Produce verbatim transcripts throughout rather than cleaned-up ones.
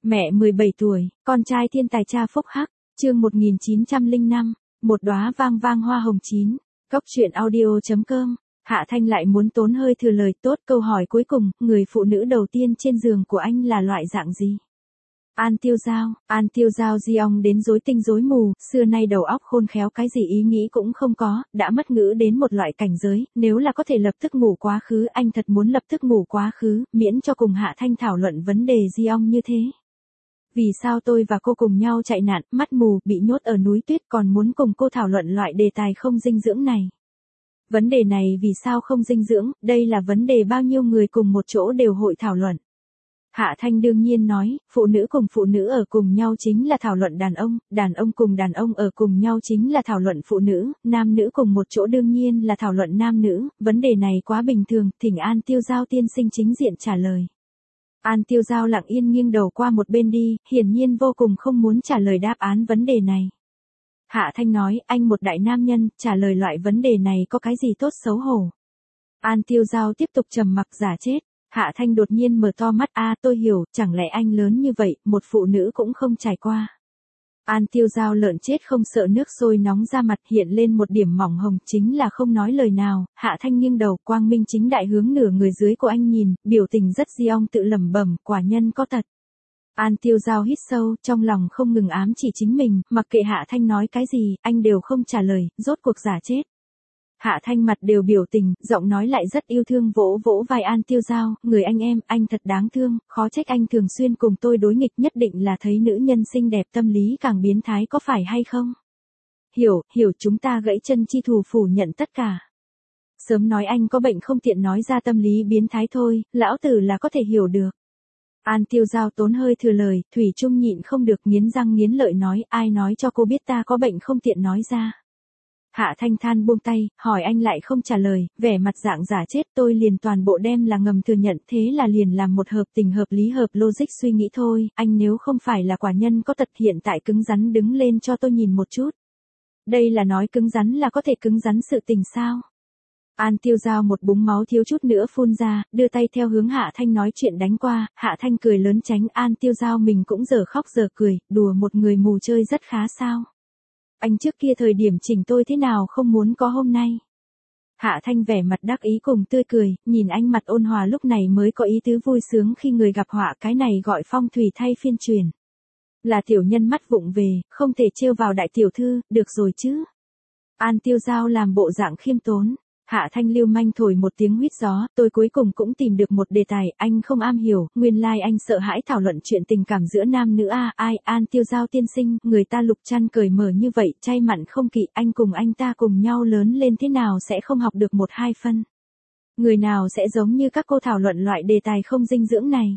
Mẹ mười bảy tuổi, con trai thiên tài cha phúc hắc, chương một nghìn chín trăm lẻ năm, một đóa vang vang hoa hồng chín. Cốc truyện audio chấm com. Hạ Thanh lại muốn tốn hơi thừa lời. Tốt, câu hỏi cuối cùng, người phụ nữ đầu tiên trên giường của anh là loại dạng gì? An Tiêu Giao. An Tiêu Giao di ong đến rối tinh rối mù, xưa nay đầu óc khôn khéo, cái gì ý nghĩ cũng không có, đã mất ngữ đến một loại cảnh giới, nếu là có thể lập tức ngủ quá khứ, anh thật muốn lập tức ngủ quá khứ, miễn cho cùng Hạ Thanh thảo luận vấn đề di ong như thế. Vì sao tôi và cô cùng nhau chạy nạn, mắt mù, bị nhốt ở núi tuyết, còn muốn cùng cô thảo luận loại đề tài không dinh dưỡng này? Vấn đề này vì sao không dinh dưỡng, đây là vấn đề bao nhiêu người cùng một chỗ đều hội thảo luận. Hạ Thanh đương nhiên nói, phụ nữ cùng phụ nữ ở cùng nhau chính là thảo luận đàn ông, đàn ông cùng đàn ông ở cùng nhau chính là thảo luận phụ nữ, nam nữ cùng một chỗ đương nhiên là thảo luận nam nữ, vấn đề này quá bình thường, thỉnh An Tiêu Giao tiên sinh chính diện trả lời. An Tiêu Giao lặng yên nghiêng đầu qua một bên đi, hiển nhiên vô cùng không muốn trả lời đáp án vấn đề này. Hạ Thanh nói, anh một đại nam nhân, trả lời loại vấn đề này có cái gì tốt xấu hổ. An Tiêu Giao tiếp tục trầm mặc giả chết. Hạ Thanh đột nhiên mở to mắt, a tôi hiểu, chẳng lẽ anh lớn như vậy, một phụ nữ cũng không trải qua. An Tiêu Giao lợn chết không sợ nước sôi nóng ra mặt, hiện lên một điểm mỏng hồng, chính là không nói lời nào. Hạ Thanh nghiêng đầu, quang minh chính đại hướng nửa người dưới của anh nhìn, biểu tình rất di ong tự lẩm bẩm, quả nhân có tật. An Tiêu Giao hít sâu, trong lòng không ngừng ám chỉ chính mình, mặc kệ Hạ Thanh nói cái gì, anh đều không trả lời, rốt cuộc giả chết. Hạ Thanh mặt đều biểu tình, giọng nói lại rất yêu thương, vỗ vỗ vai An Tiêu Giao, người anh em, anh thật đáng thương, khó trách anh thường xuyên cùng tôi đối nghịch, nhất định là thấy nữ nhân xinh đẹp tâm lý càng biến thái, có phải hay không? Hiểu, hiểu, chúng ta gãy chân chi thủ phủ nhận tất cả. Sớm nói anh có bệnh không tiện nói ra tâm lý biến thái thôi, lão tử là có thể hiểu được. An Tiêu Giao tốn hơi thừa lời, thủy chung nhịn không được, nghiến răng nghiến lợi nói, ai nói cho cô biết ta có bệnh không tiện nói ra. Hạ Thanh than buông tay, hỏi anh lại không trả lời, vẻ mặt dạng giả chết, tôi liền toàn bộ đem là ngầm thừa nhận, thế là liền làm một hợp tình hợp lý hợp logic suy nghĩ thôi, anh nếu không phải là quả nhân có tật hiện tại cứng rắn đứng lên cho tôi nhìn một chút. Đây là nói cứng rắn là có thể cứng rắn sự tình sao? An Tiêu Giao một búng máu thiếu chút nữa phun ra, đưa tay theo hướng Hạ Thanh nói chuyện đánh qua, Hạ Thanh cười lớn tránh. An Tiêu Giao mình cũng giờ khóc giờ cười, đùa một người mù chơi rất khá sao? Anh trước kia thời điểm chỉnh tôi thế nào không muốn có hôm nay. Hạ Thanh vẻ mặt đắc ý cùng tươi cười, nhìn anh mặt ôn hòa lúc này mới có ý tứ vui sướng khi người gặp họa, cái này gọi phong thủy thay phiên truyền. Là tiểu nhân mắt vụng về, không thể trêu vào đại tiểu thư, được rồi chứ. An Tiêu Giao làm bộ dạng khiêm tốn. Hạ Thanh lưu manh thổi một tiếng huýt gió, tôi cuối cùng cũng tìm được một đề tài, anh không am hiểu, nguyên lai like anh sợ hãi thảo luận chuyện tình cảm giữa nam nữ a, à, ai, An Tiêu Giao tiên sinh, người ta lục chăn cởi mở như vậy, chay mặn không kỵ, anh cùng anh ta cùng nhau lớn lên thế nào sẽ không học được một hai phân. Người nào sẽ giống như các cô thảo luận loại đề tài không dinh dưỡng này.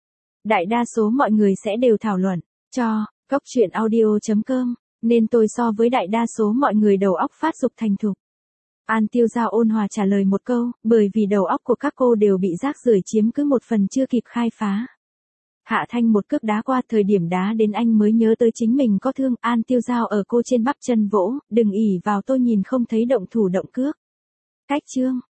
Đại đa số mọi người sẽ đều thảo luận, cho, cốc truyện audio chấm com, nên tôi so với đại đa số mọi người đầu óc phát dục thành thục. An Tiêu Giao ôn hòa trả lời một câu, bởi vì đầu óc của các cô đều bị rác rưởi chiếm cứ một phần chưa kịp khai phá. Hạ Thanh một cước đá qua, thời điểm đá đến anh mới nhớ tới chính mình có thương. An Tiêu Giao ở cô trên bắp chân vỗ, đừng ỉ vào tôi nhìn không thấy động thủ động cước. Cách chương.